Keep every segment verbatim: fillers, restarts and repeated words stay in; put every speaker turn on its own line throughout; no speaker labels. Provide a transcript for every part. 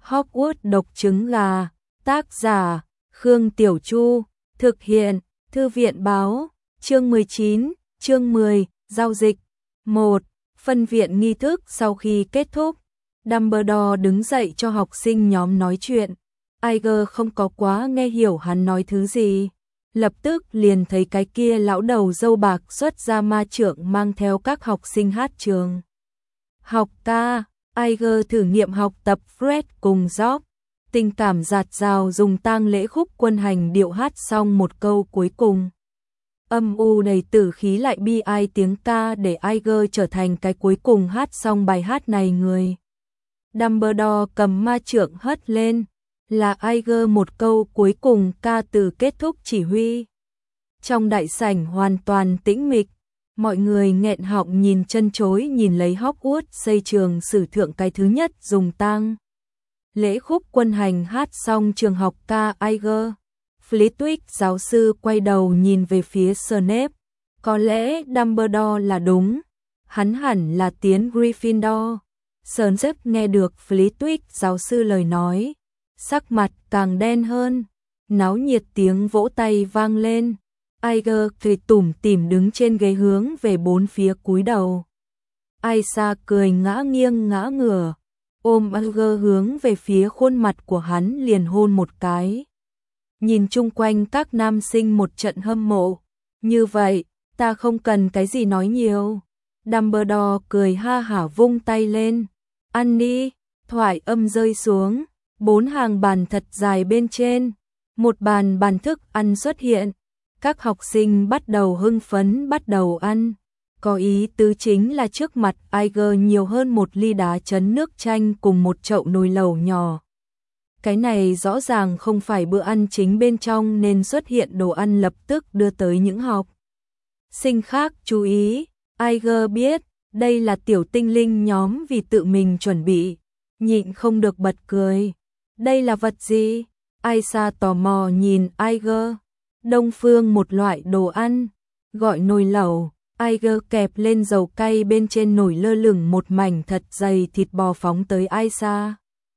Hogwarts độc trứng gà, tác giả, Khương Tiểu Chu, thực hiện, Thư viện báo, chương mười chín, chương mười, giao dịch. một. Phân viện nghi thức sau khi kết thúc, Dumbledore đứng dậy cho học sinh nhóm nói chuyện. Iger không có quá nghe hiểu hắn nói thứ gì. Lập tức liền thấy cái kia lão đầu râu bạc xuất ra ma trượng mang theo các học sinh hát trường học ca. Iger thử nghiệm học tập Fred cùng George, tình cảm dạt dào dùng tang lễ khúc quân hành điệu hát xong một câu cuối cùng. Âm u đầy tử khí lại bi ai tiếng ca để Iger trở thành cái cuối cùng hát xong bài hát này người. Dumbledore cầm ma trượng hất lên, là Iger một câu cuối cùng ca từ kết thúc chỉ huy. Trong đại sảnh hoàn toàn tĩnh mịch, mọi người nghẹn họng nhìn chân chối nhìn lấy Hogwarts xây trường sử thượng cái thứ nhất dùng tang lễ khúc quân hành hát xong trường học ca Iger. Flitwick giáo sư quay đầu nhìn về phía Snape, có lẽ Dumbledore là đúng, hắn hẳn là tiến Gryffindor. Snape nghe được Flitwick giáo sư lời nói, sắc mặt càng đen hơn, náo nhiệt tiếng vỗ tay vang lên. Iger cười tủm tỉm đứng trên ghế hướng về bốn phía cúi đầu. Aisa cười ngã nghiêng ngã ngửa, ôm Iger hướng về phía khuôn mặt của hắn liền hôn một cái. Nhìn chung quanh các nam sinh một trận hâm mộ, như vậy, ta không cần cái gì nói nhiều. Dumbledore cười ha hả vung tay lên, ăn đi. Thoại âm rơi xuống, bốn hàng bàn thật dài bên trên, một bàn bàn thức ăn xuất hiện. Các học sinh bắt đầu hưng phấn bắt đầu ăn, có ý tứ chính là trước mặt Iger nhiều hơn một ly đá chấn nước chanh cùng một chậu nồi lẩu nhỏ. Cái này rõ ràng không phải bữa ăn chính bên trong nên xuất hiện đồ ăn lập tức đưa tới những học sinh khác chú ý. Iger biết đây là tiểu tinh linh nhóm vì tự mình chuẩn bị, nhịn không được bật cười. Đây là vật gì? Aisa tò mò nhìn Iger. Đông phương một loại đồ ăn, gọi nồi lẩu. Iger kẹp lên dầu cay bên trên nồi lơ lửng một mảnh thật dày thịt bò phóng tới Aisa.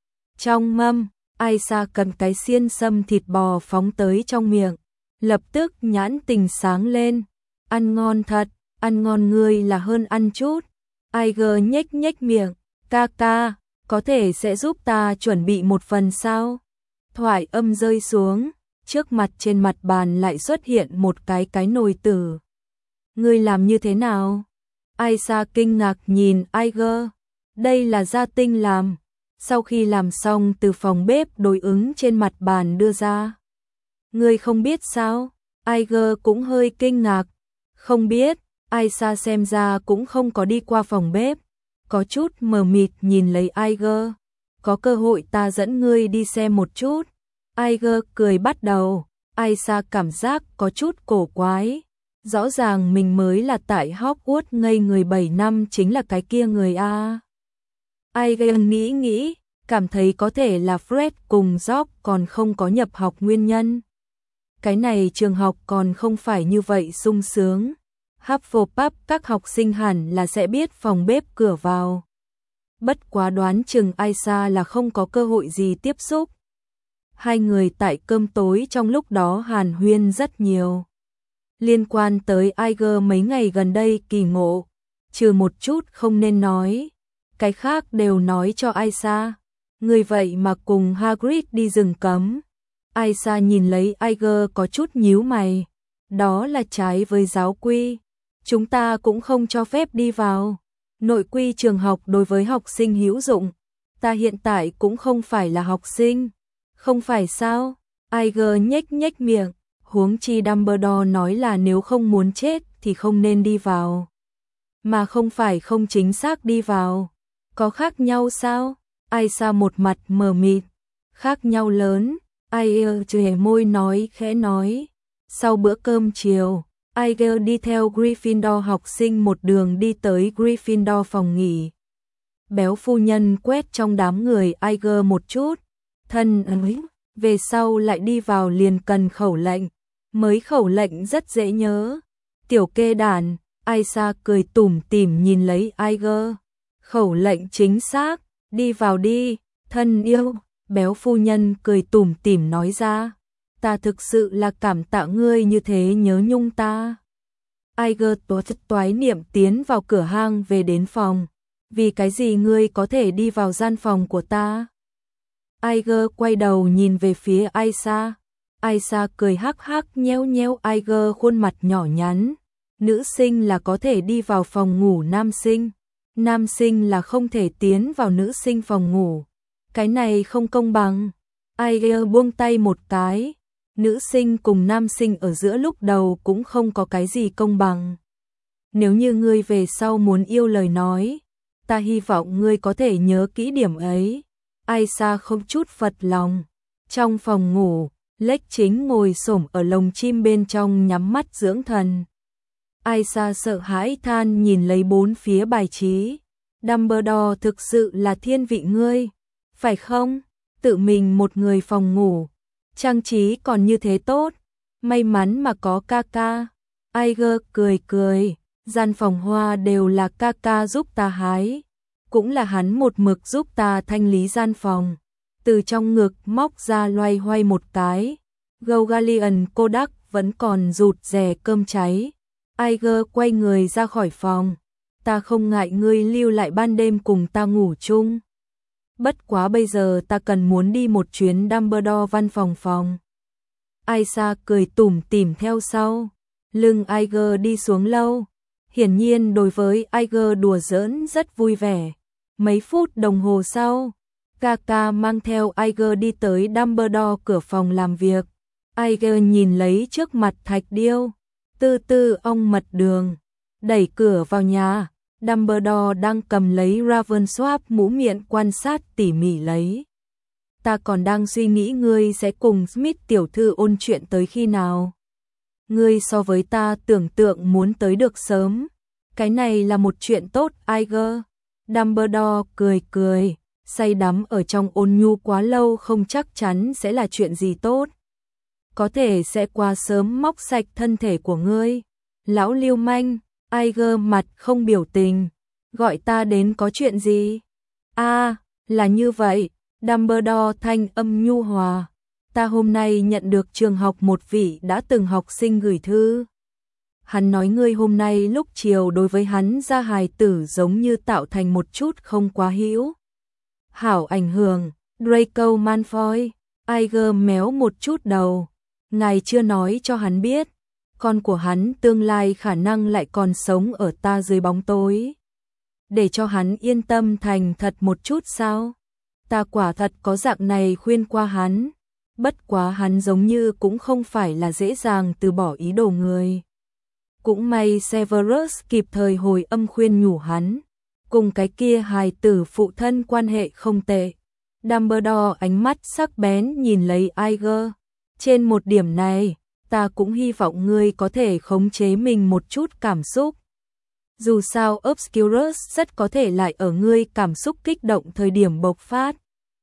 Trong mâm, Aisa cầm cái xiên xâm thịt bò phóng tới trong miệng, lập tức nhãn tình sáng lên. Ăn ngon thật, ăn ngon ngươi là hơn ăn chút. Iger nhếch nhếch miệng, ca ca, có thể sẽ giúp ta chuẩn bị một phần sao? Thoại âm rơi xuống, trước mặt trên mặt bàn lại xuất hiện một cái cái nồi tử. Ngươi làm như thế nào? Aisa kinh ngạc nhìn Iger. Đây là gia tinh làm. Sau khi làm xong từ phòng bếp đối ứng trên mặt bàn đưa ra. Ngươi không biết sao? Iger cũng hơi kinh ngạc. Không biết. Aisa xem ra cũng không có đi qua phòng bếp, có chút mờ mịt nhìn lấy Iger. Có cơ hội ta dẫn ngươi đi xem một chút. Iger cười bắt đầu. Aisa cảm giác có chút cổ quái. Rõ ràng mình mới là tại Hogwarts ngây người bảy năm chính là cái kia người a. Iger nghĩ nghĩ, cảm thấy có thể là Fred cùng George còn không có nhập học nguyên nhân. Cái này trường học còn không phải như vậy sung sướng. Hufflepuff các học sinh hẳn là sẽ biết phòng bếp cửa vào. Bất quá đoán chừng Aisa là không có cơ hội gì tiếp xúc. Hai người tại cơm tối trong lúc đó hàn huyên rất nhiều. Liên quan tới Iger mấy ngày gần đây kỳ ngộ, trừ một chút không nên nói. Cái khác đều nói cho Aisa. Người vậy mà cùng Hagrid đi rừng cấm. Aisa nhìn lấy Iger có chút nhíu mày. Đó là trái với giáo quy. Chúng ta cũng không cho phép đi vào. Nội quy trường học đối với học sinh hữu dụng. Ta hiện tại cũng không phải là học sinh. Không phải sao? Iger nhếch nhếch miệng. Huống chi Dumbledore nói là nếu không muốn chết thì không nên đi vào. Mà không phải không chính xác đi vào. Có khác nhau sao? Aisa một mặt mờ mịt. Khác nhau lớn. Iger chề môi nói khẽ nói. Sau bữa cơm chiều, Iger đi theo Gryffindor học sinh một đường đi tới Gryffindor phòng nghỉ. Béo phu nhân quét trong đám người Iger một chút. Thân ấy, về sau lại đi vào liền cần khẩu lệnh. Mới khẩu lệnh rất dễ nhớ. Tiểu kê đàn, Aisa cười tủm tỉm nhìn lấy Iger. Khẩu lệnh chính xác, đi vào đi, thân yêu. béo phu nhân cười tủm tỉm nói ra, ta thực sự là cảm tạ ngươi như thế nhớ nhung ta. Iger toái niệm tiến vào cửa hang về đến phòng, vì cái gì ngươi có thể đi vào gian phòng của ta? Iger quay đầu nhìn về phía Aisha, Aisha cười hắc hắc nheo nheo Iger khuôn mặt nhỏ nhắn, nữ sinh là có thể đi vào phòng ngủ nam sinh, nam sinh là không thể tiến vào nữ sinh phòng ngủ, cái này không công bằng. Iger buông tay một cái, nữ sinh cùng nam sinh ở giữa lúc đầu cũng không có cái gì công bằng. Nếu như ngươi về sau muốn yêu lời nói, ta hy vọng ngươi có thể nhớ kỹ điểm ấy. Aisha không chút phật lòng. Trong phòng ngủ, Lệch Chính ngồi xổm ở lồng chim bên trong nhắm mắt dưỡng thần. Aisha sợ hãi than nhìn lấy bốn phía bài trí. Dumbledore thực sự là thiên vị ngươi, phải không? Tự mình một người phòng ngủ, trang trí còn như thế tốt, may mắn mà có ca ca. Iger cười cười, gian phòng hoa đều là ca ca giúp ta hái, cũng là hắn một mực giúp ta thanh lý gian phòng. Từ trong ngực móc ra loay hoay một cái, Gogalion Kodak vẫn còn rụt rè cơm cháy. Iger quay người ra khỏi phòng, ta không ngại ngươi lưu lại ban đêm cùng ta ngủ chung. Bất quá bây giờ ta cần muốn đi một chuyến Dumbledore văn phòng phòng. Aisha cười tủm tỉm theo sau, lưng Iger đi xuống lâu. Hiển nhiên đối với Iger đùa giỡn rất vui vẻ. Mấy phút đồng hồ sau, Kaka mang theo Iger đi tới Dumbledore cửa phòng làm việc. Iger nhìn lấy trước mặt thạch điêu, tư tư ong mật đường, đẩy cửa vào nhà. Dumbledore đang cầm lấy Ravensworth mũ miệng quan sát tỉ mỉ lấy. Ta còn đang suy nghĩ ngươi sẽ cùng Smith tiểu thư ôn chuyện tới khi nào. Ngươi so với ta tưởng tượng muốn tới được sớm. Cái này là một chuyện tốt, Iger. Dumbledore cười cười, say đắm ở trong ôn nhu quá lâu không chắc chắn sẽ là chuyện gì tốt. Có thể sẽ qua sớm móc sạch thân thể của ngươi. Lão lưu manh. Iger mặt không biểu tình, gọi ta đến có chuyện gì? A, à, là như vậy. Dumbledore thanh âm nhu hòa. Ta hôm nay nhận được trường học một vị đã từng học sinh gửi thư. Hắn nói ngươi hôm nay lúc chiều đối với hắn ra hài tử giống như tạo thành một chút không quá hữu hảo ảnh hưởng. Draco Malfoy. Iger méo một chút đầu. Ngài chưa nói cho hắn biết, con của hắn tương lai khả năng lại còn sống ở ta dưới bóng tối. Để cho hắn yên tâm thành thật một chút sao? Ta quả thật có dạng này khuyên qua hắn. Bất quá hắn giống như cũng không phải là dễ dàng từ bỏ ý đồ người. Cũng may Severus kịp thời hồi âm khuyên nhủ hắn. Cùng cái kia hài tử phụ thân quan hệ không tệ. Dumbledore ánh mắt sắc bén nhìn lấy Iger. Trên một điểm này, ta cũng hy vọng ngươi có thể khống chế mình một chút cảm xúc. Dù sao Obscurus rất có thể lại ở ngươi cảm xúc kích động thời điểm bộc phát.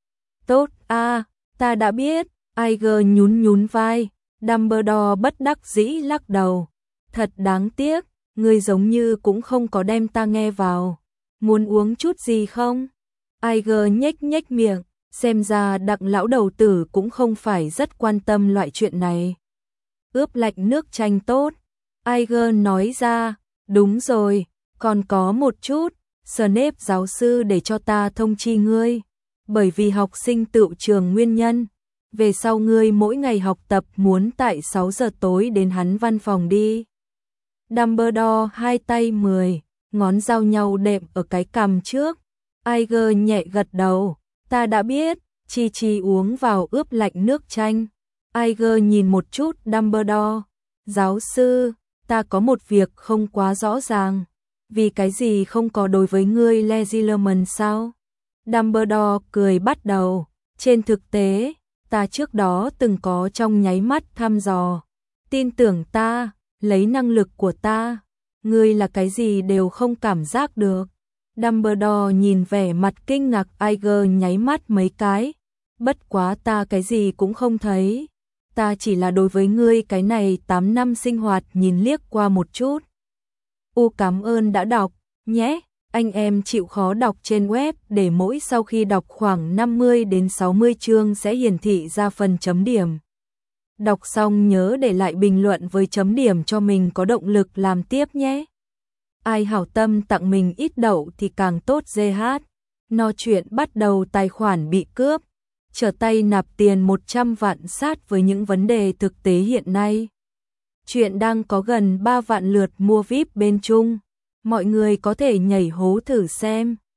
Tốt, a, à, ta đã biết. Iger nhún nhún vai. Dumbledore bất đắc dĩ lắc đầu. Thật đáng tiếc, ngươi giống như cũng không có đem ta nghe vào. Muốn uống chút gì không? Iger nhếch nhếch miệng, xem ra Đặng lão đầu tử cũng không phải rất quan tâm loại chuyện này. Ướp lạnh nước chanh tốt. Iger nói ra, đúng rồi, còn có một chút, Snape giáo sư để cho ta thông chi ngươi. Bởi vì học sinh tựu trường nguyên nhân, về sau ngươi mỗi ngày học tập muốn tại sáu giờ tối đến hắn văn phòng đi. Dumbledore hai tay mười, ngón giao nhau đệm ở cái cằm trước. Iger nhẹ gật đầu, ta đã biết, chi chi uống vào ướp lạnh nước chanh. Iger nhìn một chút Dumbledore, giáo sư, ta có một việc không quá rõ ràng, vì cái gì không có đối với ngươi Legilimens sao? Dumbledore cười bắt đầu, trên thực tế, ta trước đó từng có trong nháy mắt thăm dò, tin tưởng ta, lấy năng lực của ta, ngươi là cái gì đều không cảm giác được. Dumbledore nhìn vẻ mặt kinh ngạc Iger nháy mắt mấy cái, bất quá ta cái gì cũng không thấy. Ta chỉ là đối với ngươi cái này tám năm sinh hoạt nhìn liếc qua một chút. U cảm ơn đã đọc, nhé. Anh em chịu khó đọc trên web để mỗi sau khi đọc khoảng năm mươi đến sáu mươi chương sẽ hiển thị ra phần chấm điểm. Đọc xong nhớ để lại bình luận với chấm điểm cho mình có động lực làm tiếp nhé. Ai hảo tâm tặng mình ít đậu thì càng tốt giê hát. No chuyện bắt đầu tài khoản bị cướp. Trở tay nạp tiền một trăm vạn sát với những vấn đề thực tế hiện nay. Chuyện đang có gần ba vạn lượt mua vi ai pi bên Trung. Mọi người có thể nhảy hố thử xem.